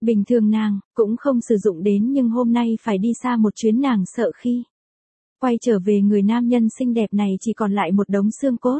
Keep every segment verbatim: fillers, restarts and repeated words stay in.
Bình thường nàng, cũng không sử dụng đến nhưng hôm nay phải đi xa một chuyến nàng sợ khi quay trở về người nam nhân xinh đẹp này chỉ còn lại một đống xương cốt.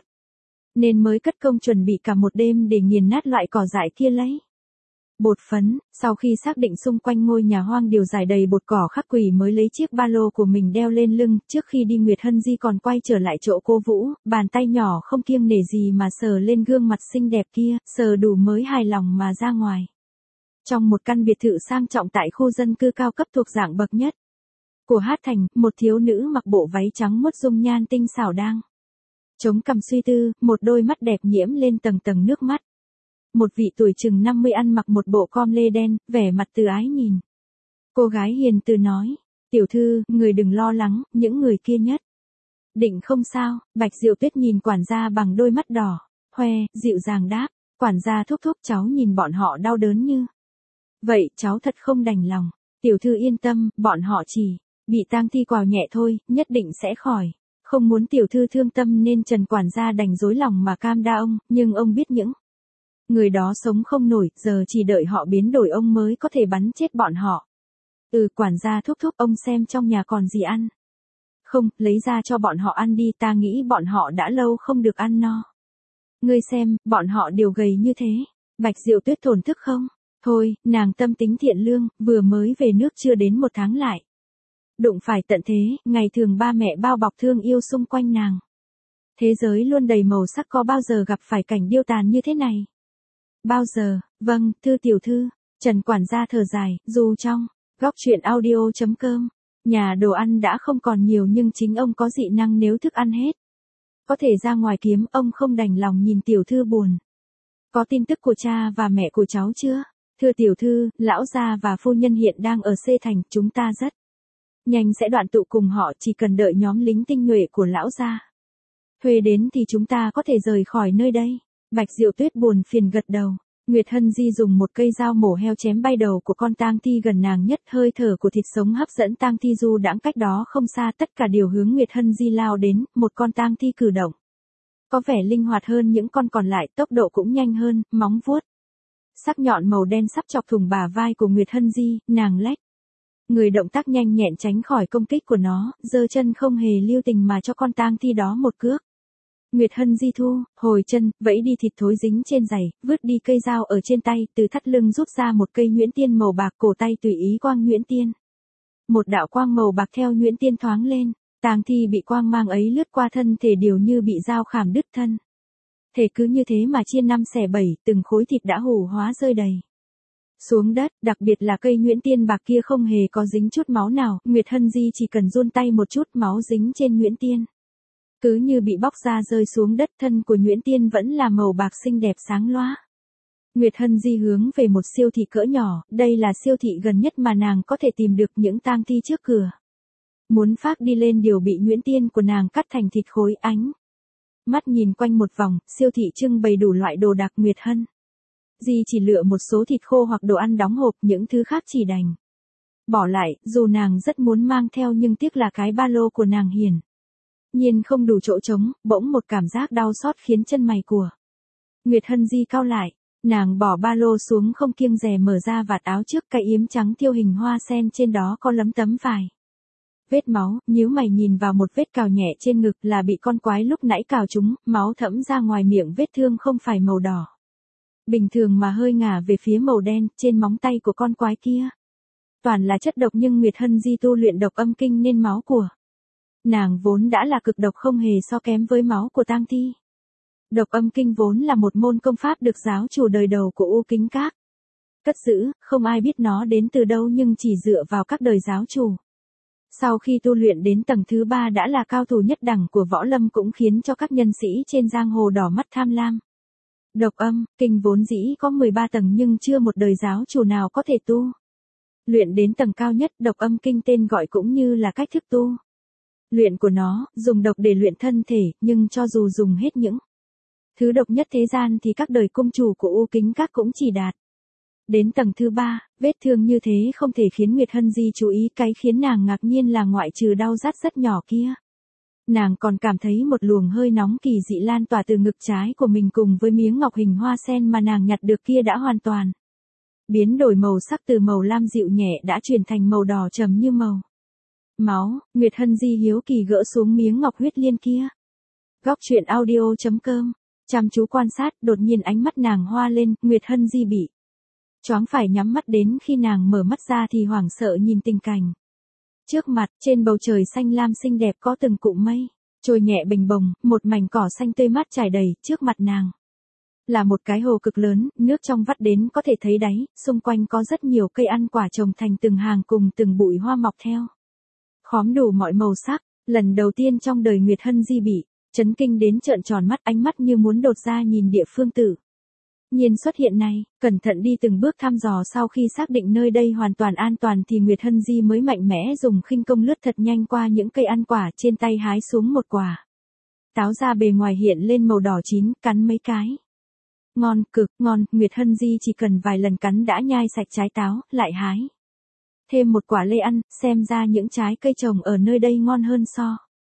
Nên mới cất công chuẩn bị cả một đêm để nghiền nát loại cỏ dại kia lấy bột phấn, sau khi xác định xung quanh ngôi nhà hoang đều rải đầy bột cỏ khắc quỷ mới lấy chiếc ba lô của mình đeo lên lưng, trước khi đi Nguyệt Hân Di còn quay trở lại chỗ cô Vũ, bàn tay nhỏ không kiêng nể gì mà sờ lên gương mặt xinh đẹp kia, sờ đủ mới hài lòng mà ra ngoài. Trong một căn biệt thự sang trọng tại khu dân cư cao cấp thuộc dạng bậc nhất của Hát Thành, một thiếu nữ mặc bộ váy trắng muốt dung nhan tinh xảo đang chống cằm suy tư, một đôi mắt đẹp nhiễm lên tầng tầng nước mắt. Một vị tuổi chừng năm mươi ăn mặc một bộ com lê đen, vẻ mặt từ ái nhìn. Cô gái hiền từ nói, tiểu thư, người đừng lo lắng, những người kia nhất định không sao. Bạch Diệu Tuyết nhìn quản gia bằng đôi mắt đỏ, hoe, dịu dàng đáp, quản gia thúc thúc cháu nhìn bọn họ đau đớn như vậy cháu thật không đành lòng. Tiểu thư yên tâm, bọn họ chỉ bị tang thi quào nhẹ thôi, nhất định sẽ khỏi. Không muốn tiểu thư thương tâm nên Trần quản gia đành dối lòng mà cam đoan ông, nhưng ông biết những người đó sống không nổi, giờ chỉ đợi họ biến đổi ông mới có thể bắn chết bọn họ. Ừ, quản gia thúc thúc, ông xem trong nhà còn gì ăn. Không, lấy ra cho bọn họ ăn đi, ta nghĩ bọn họ đã lâu không được ăn no. Ngươi xem, bọn họ đều gầy như thế. Bạch Diệu Tuyết thổn thức không? Thôi, nàng tâm tính thiện lương, vừa mới về nước chưa đến một tháng lại đụng phải tận thế, ngày thường ba mẹ bao bọc thương yêu xung quanh nàng. Thế giới luôn đầy màu sắc, có bao giờ gặp phải cảnh điêu tàn như thế này? Bao giờ? Vâng, thưa tiểu thư. Trần quản gia thở dài, dù trong góc truyện audio.com, nhà đồ ăn đã không còn nhiều nhưng chính ông có dị năng, nếu thức ăn hết có thể ra ngoài kiếm, ông không đành lòng nhìn tiểu thư buồn. Có tin tức của cha và mẹ của cháu chưa? Thưa tiểu thư, lão gia và phu nhân hiện đang ở C thành, chúng ta rất nhanh sẽ đoạn tụ cùng họ, chỉ cần đợi nhóm lính tinh nhuệ của lão gia thuê đến thì chúng ta có thể rời khỏi nơi đây. Bạch Diệu Tuyết buồn phiền gật đầu. Nguyệt Hân Di dùng một cây dao mổ heo chém bay đầu của con tang thi gần nàng nhất, hơi thở của thịt sống hấp dẫn tang thi du đãng cách đó không xa, tất cả đều hướng Nguyệt Hân Di lao đến, một con tang thi cử động có vẻ linh hoạt hơn những con còn lại, tốc độ cũng nhanh hơn, móng vuốt sắc nhọn màu đen sắp chọc thủng bả vai của Nguyệt Hân Di, nàng lách người động tác nhanh nhẹn tránh khỏi công kích của nó, giơ chân không hề lưu tình mà cho con tang thi đó một cước. Nguyệt Hân Di thu hồi chân, vẫy đi thịt thối dính trên giày, vứt đi cây dao ở trên tay, từ thắt lưng rút ra một cây nhuyễn tiên màu bạc, cổ tay tùy ý quang nhuyễn tiên. Một đạo quang màu bạc theo nhuyễn tiên thoáng lên, tang thi bị quang mang ấy lướt qua thân thể đều như bị dao khảm đứt thân. Thể cứ như thế mà chia năm xẻ bảy, từng khối thịt đã hủ hóa rơi đầy xuống đất, đặc biệt là cây nhuyễn tiên bạc kia không hề có dính chút máu nào, Nguyệt Hân Di chỉ cần run tay một chút, máu dính trên nhuyễn tiên cứ như bị bóc ra rơi xuống đất, thân của nhuyễn tiên vẫn là màu bạc xinh đẹp sáng loá. Nguyệt Hân Di hướng về một siêu thị cỡ nhỏ, đây là siêu thị gần nhất mà nàng có thể tìm được, những tang thi trước cửa muốn phác đi lên đều bị nhuyễn tiên của nàng cắt thành thịt khối. Ánh mắt nhìn quanh một vòng, siêu thị trưng bày đủ loại đồ đạc. Nguyệt Hân Di chỉ lựa một số thịt khô hoặc đồ ăn đóng hộp, những thứ khác chỉ đành bỏ lại, dù nàng rất muốn mang theo nhưng tiếc là cái ba lô của nàng hiển nhiên không đủ chỗ trống. Bỗng một cảm giác đau xót khiến chân mày của Nguyệt Hân Di cau lại, nàng bỏ ba lô xuống không kiêng dè, mở ra vạt áo trước, cái yếm trắng tiêu hình hoa sen trên đó có lấm tấm vài vết máu, nhíu mày nhìn vào một vết cào nhẹ trên ngực, là bị con quái lúc nãy cào trúng, máu thẫm ra ngoài miệng, vết thương không phải màu đỏ bình thường mà hơi ngả về phía màu đen. Trên móng tay của con quái kia toàn là chất độc, nhưng Nguyệt Hân Di tu luyện độc âm kinh nên máu của nàng vốn đã là cực độc, không hề so kém với máu của tang thi. Độc âm kinh vốn là một môn công pháp được giáo chủ đời đầu của U Kính Các cất giữ, không ai biết nó đến từ đâu nhưng chỉ dựa vào các đời giáo chủ. Sau khi tu luyện đến tầng thứ ba đã là cao thủ nhất đẳng của võ lâm, cũng khiến cho các nhân sĩ trên giang hồ đỏ mắt tham lam. Độc âm kinh vốn dĩ có mười ba tầng nhưng chưa một đời giáo chủ nào có thể tu luyện đến tầng cao nhất. Độc âm kinh tên gọi cũng như là cách thức tu luyện của nó, dùng độc để luyện thân thể, nhưng cho dù dùng hết những thứ độc nhất thế gian thì các đời cung chủ của U Kính Các cũng chỉ đạt đến tầng thứ ba. Vết thương như thế không thể khiến Nguyệt Hân Di chú ý, cái khiến nàng ngạc nhiên là ngoại trừ đau rát rất nhỏ kia, nàng còn cảm thấy một luồng hơi nóng kỳ dị lan tỏa từ ngực trái của mình, cùng với miếng ngọc hình hoa sen mà nàng nhặt được kia đã hoàn toàn biến đổi màu sắc từ màu lam dịu nhẹ đã chuyển thành màu đỏ trầm như màu máu. Nguyệt Hân Di hiếu kỳ gỡ xuống miếng ngọc huyết liên kia. Góc truyện audio chấm com. Chăm chú quan sát, đột nhiên ánh mắt nàng hoa lên, Nguyệt Hân Di bị choáng phải nhắm mắt đến khi nàng mở mắt ra thì hoảng sợ nhìn tình cảnh. Trước mặt, trên bầu trời xanh lam xinh đẹp có từng cụm mây trôi nhẹ bình bồng, một mảnh cỏ xanh tươi mát trải đầy, trước mặt nàng là một cái hồ cực lớn, nước trong vắt đến có thể thấy đáy, xung quanh có rất nhiều cây ăn quả trồng thành từng hàng cùng từng bụi hoa mọc theo. Khóm đủ mọi màu sắc, lần đầu tiên trong đời Nguyệt Hân Di bị chấn kinh đến trợn tròn mắt, ánh mắt như muốn đột ra nhìn địa phương tự nhiên xuất hiện này, cẩn thận đi từng bước thăm dò. Sau khi xác định nơi đây hoàn toàn an toàn thì Nguyệt Hân Di mới mạnh mẽ dùng khinh công lướt thật nhanh qua những cây ăn quả, trên tay hái xuống một quả táo ra, bề ngoài hiện lên màu đỏ chín, cắn mấy cái. Ngon, cực ngon, Nguyệt Hân Di chỉ cần vài lần cắn đã nhai sạch trái táo, lại hái thêm một quả lê ăn, xem ra những trái cây trồng ở nơi đây ngon hơn so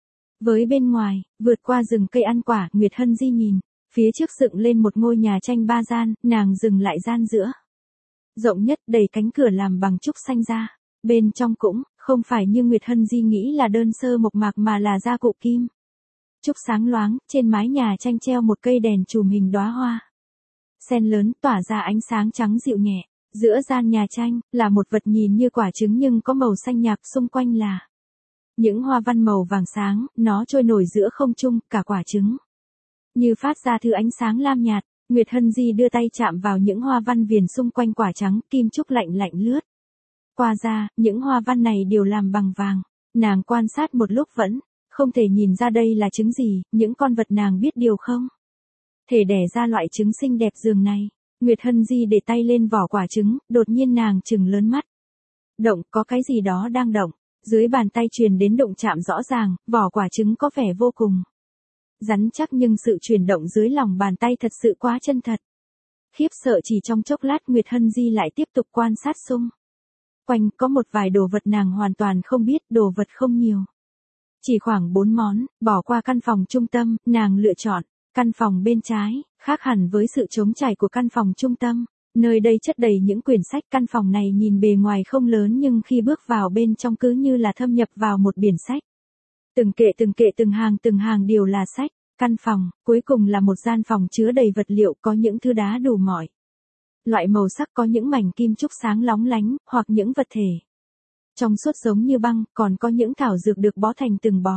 với bên ngoài. Vượt qua rừng cây ăn quả, Nguyệt Hân Di nhìn phía trước dựng lên một ngôi nhà tranh ba gian, nàng dừng lại gian giữa rộng nhất, đầy cánh cửa làm bằng trúc xanh ra. Bên trong cũng không phải như Nguyệt Hân Di nghĩ là đơn sơ mộc mạc mà là gia cụ kim trúc sáng loáng. Trên mái nhà tranh treo một cây đèn chùm hình đóa hoa sen lớn, tỏa ra ánh sáng trắng dịu nhẹ. Giữa gian nhà tranh là một vật nhìn như quả trứng nhưng có màu xanh nhạt, xung quanh là những hoa văn màu vàng sáng, nó trôi nổi giữa không trung, cả quả trứng như phát ra thứ ánh sáng lam nhạt. Nguyệt Hân Di đưa tay chạm vào những hoa văn viền xung quanh quả trắng, kim trúc lạnh lạnh lướt qua ra, những hoa văn này đều làm bằng vàng. Nàng quan sát một lúc vẫn không thể nhìn ra đây là trứng gì, những con vật nàng biết điều không thể đẻ ra loại trứng xinh đẹp dường này. Nguyệt Hân Di để tay lên vỏ quả trứng, đột nhiên nàng trừng lớn mắt. Động, có cái gì đó đang động. Dưới bàn tay truyền đến động chạm rõ ràng, vỏ quả trứng có vẻ vô cùng rắn chắc nhưng sự chuyển động dưới lòng bàn tay thật sự quá chân thật. Khiếp sợ chỉ trong chốc lát, Nguyệt Hân Di lại tiếp tục quan sát xung quanh, có một vài đồ vật nàng hoàn toàn không biết, đồ vật không nhiều. Chỉ khoảng bốn món. Bỏ qua căn phòng trung tâm, nàng lựa chọn căn phòng bên trái, khác hẳn với sự trống trải của căn phòng trung tâm. Nơi đây chất đầy những quyển sách. Căn phòng này nhìn bề ngoài không lớn nhưng khi bước vào bên trong cứ như là thâm nhập vào một biển sách. Từng kệ từng kệ từng hàng từng hàng đều là sách. Căn phòng, cuối cùng là một gian phòng chứa đầy vật liệu, có những thứ đá đủ mọi loại màu sắc, có những mảnh kim trúc sáng lóng lánh, hoặc những vật thể trong suốt giống như băng, còn có những thảo dược được bó thành từng bó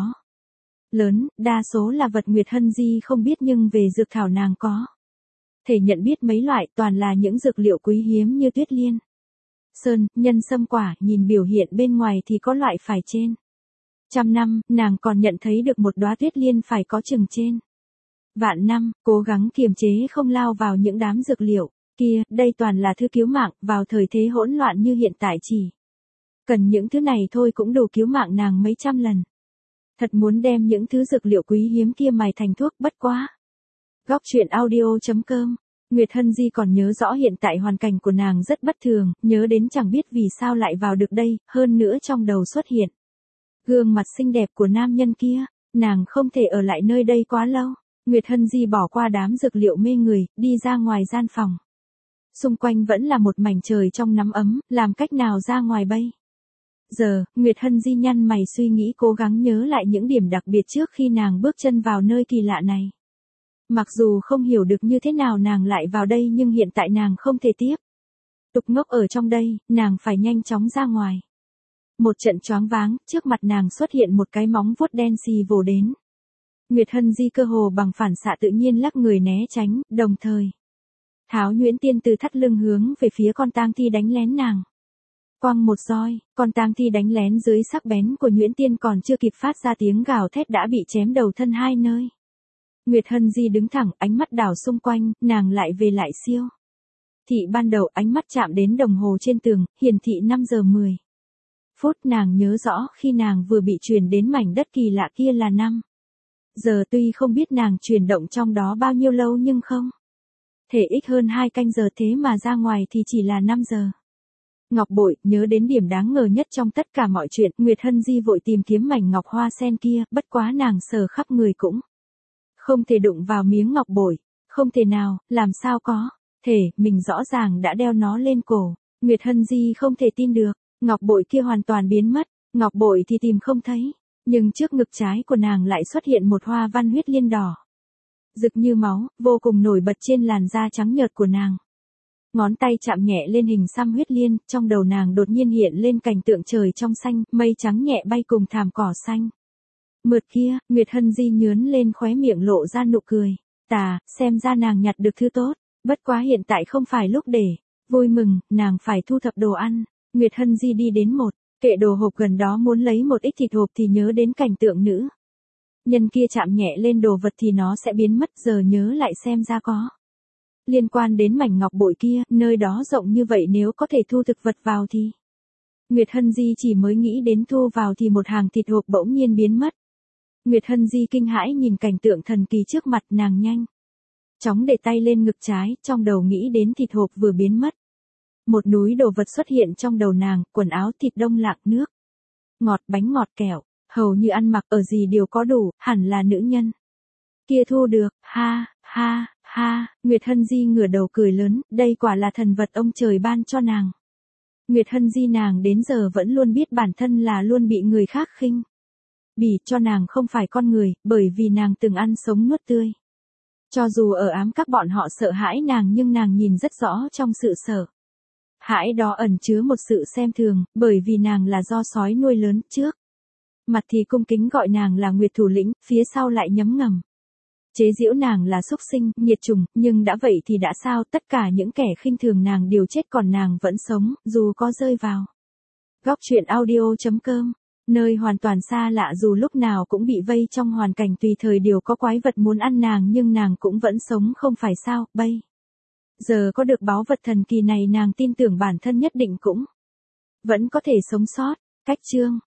lớn, đa số là vật Nguyệt Hân Di không biết nhưng về dược thảo nàng có thể nhận biết mấy loại, toàn là những dược liệu quý hiếm như tuyết liên, sơn, nhân sâm quả. Nhìn biểu hiện bên ngoài thì có loại phải trên trăm năm, nàng còn nhận thấy được một đóa tuyết liên phải có chừng trên vạn năm. Cố gắng kiềm chế không lao vào những đám dược liệu kia, đây toàn là thứ cứu mạng, vào thời thế hỗn loạn như hiện tại chỉ cần những thứ này thôi cũng đủ cứu mạng nàng mấy trăm lần. Thật muốn đem những thứ dược liệu quý hiếm kia mài thành thuốc, bất quá. Góc truyện audio chấm com. Nguyệt Hân Di còn nhớ rõ hiện tại hoàn cảnh của nàng rất bất thường, nhớ đến chẳng biết vì sao lại vào được đây, hơn nữa trong đầu xuất hiện gương mặt xinh đẹp của nam nhân kia. Nàng không thể ở lại nơi đây quá lâu. Nguyệt Hân Di bỏ qua đám dược liệu mê người, đi ra ngoài gian phòng. Xung quanh vẫn là một mảnh trời trong nắng ấm, làm cách nào ra ngoài bây giờ? Nguyệt Hân Di nhăn mày suy nghĩ, cố gắng nhớ lại những điểm đặc biệt trước khi nàng bước chân vào nơi kỳ lạ này. Mặc dù không hiểu được như thế nào nàng lại vào đây nhưng hiện tại nàng không thể tiếp tục ngốc ở trong đây, nàng phải nhanh chóng ra ngoài. Một trận choáng váng, trước mặt nàng xuất hiện một cái móng vuốt đen xì vồ đến. Nguyệt Hân Di cơ hồ bằng phản xạ tự nhiên lắc người né tránh, đồng thời tháo nhuyễn tiên từ thắt lưng hướng về phía con tang thi đánh lén nàng. Quăng một roi, con tang thi đánh lén dưới sắc bén của nhuyễn tiên còn chưa kịp phát ra tiếng gào thét đã bị chém đầu thân hai nơi. Nguyệt Hân Di đứng thẳng, ánh mắt đảo xung quanh, nàng lại về lại siêu thị ban đầu, ánh mắt chạm đến đồng hồ trên tường, hiển thị năm giờ mười phút. Nàng nhớ rõ khi nàng vừa bị truyền đến mảnh đất kỳ lạ kia là năm giờ, tuy không biết nàng chuyển động trong đó bao nhiêu lâu nhưng không thể ít hơn hai canh giờ, thế mà ra ngoài thì chỉ là năm giờ. Ngọc bội, nhớ đến điểm đáng ngờ nhất trong tất cả mọi chuyện, Nguyệt Hân Di vội tìm kiếm mảnh ngọc hoa sen kia, bất quá nàng sờ khắp người cũng không thể đụng vào miếng ngọc bội. Không thể nào, làm sao có thể, mình rõ ràng đã đeo nó lên cổ. Nguyệt Hân Di không thể tin được, ngọc bội kia hoàn toàn biến mất, ngọc bội thì tìm không thấy, nhưng trước ngực trái của nàng lại xuất hiện một hoa văn huyết liên đỏ. Rực như máu, vô cùng nổi bật trên làn da trắng nhợt của nàng. Ngón tay chạm nhẹ lên hình xăm huyết liên, trong đầu nàng đột nhiên hiện lên cảnh tượng trời trong xanh, mây trắng nhẹ bay cùng thảm cỏ xanh. Mượt kia, Nguyệt Hân Di nhướn lên khóe miệng lộ ra nụ cười. Tà, xem ra nàng nhặt được thứ tốt, bất quá hiện tại không phải lúc để vui mừng, nàng phải thu thập đồ ăn. Nguyệt Hân Di đi đến một kệ đồ hộp gần đó muốn lấy một ít thịt hộp thì nhớ đến cảnh tượng nữ nhân kia chạm nhẹ lên đồ vật thì nó sẽ biến mất, giờ nhớ lại xem ra có liên quan đến mảnh ngọc bội kia, nơi đó rộng như vậy nếu có thể thu thực vật vào thì. Nguyệt Hân Di chỉ mới nghĩ đến thu vào thì một hàng thịt hộp bỗng nhiên biến mất. Nguyệt Hân Di kinh hãi nhìn cảnh tượng thần kỳ trước mặt, nàng nhanh chóng để tay lên ngực trái, trong đầu nghĩ đến thịt hộp vừa biến mất. Một núi đồ vật xuất hiện trong đầu nàng, quần áo thịt đông lạnh, nước ngọt, bánh ngọt, kẹo, hầu như ăn mặc ở gì đều có đủ, hẳn là nữ nhân kia thu được. Ha, ha, ha, Nguyệt Hân Di ngửa đầu cười lớn, đây quả là thần vật ông trời ban cho nàng. Nguyệt Hân Di nàng đến giờ vẫn luôn biết bản thân là luôn bị người khác khinh bỉ, cho nàng không phải con người, bởi vì nàng từng ăn sống nuốt tươi. Cho dù ở ám các bọn họ sợ hãi nàng nhưng nàng nhìn rất rõ trong sự sợ hãi đó ẩn chứa một sự xem thường, bởi vì nàng là do sói nuôi lớn, trước mặt thì cung kính gọi nàng là Nguyệt thủ lĩnh, phía sau lại nhấm ngầm chế giễu nàng là súc sinh, nhiệt chủng, nhưng đã vậy thì đã sao, tất cả những kẻ khinh thường nàng đều chết còn nàng vẫn sống, dù có rơi vào góc truyện audio chấm com, nơi hoàn toàn xa lạ, dù lúc nào cũng bị vây trong hoàn cảnh tùy thời đều có quái vật muốn ăn nàng nhưng nàng cũng vẫn sống, không phải sao. Bây giờ có được báu vật thần kỳ này nàng tin tưởng bản thân nhất định cũng vẫn có thể sống sót. Cách chương